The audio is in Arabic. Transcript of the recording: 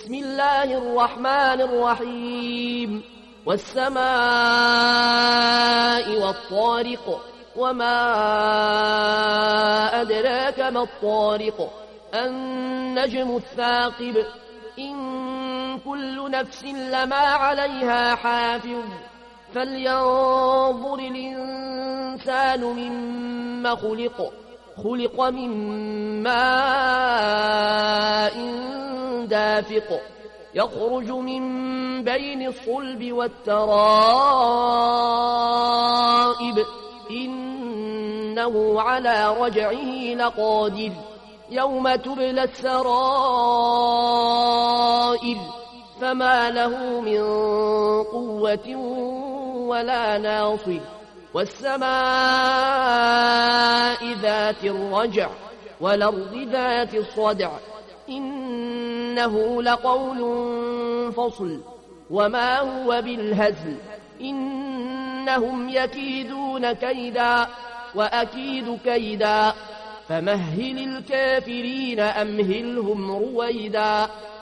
بسم الله الرحمن الرحيم والسماء والطارق وما أدراك ما الطارق النجم الثاقب إن كل نفس لما عليها حافظ فلينظر الإنسان مما خلق من ماء دافق يخرج من بين الصلب والترائب إنه على رجعه لقادر يوم تبلى السرائر فما له من قوة ولا ناصر والسماء ذات الرجع والأرض ذات الصدع إنه لقول فصل وما هو بالهزل إنهم يكيدون كيدا وأكيد كيدا فمهل الكافرين أمهلهم رويدا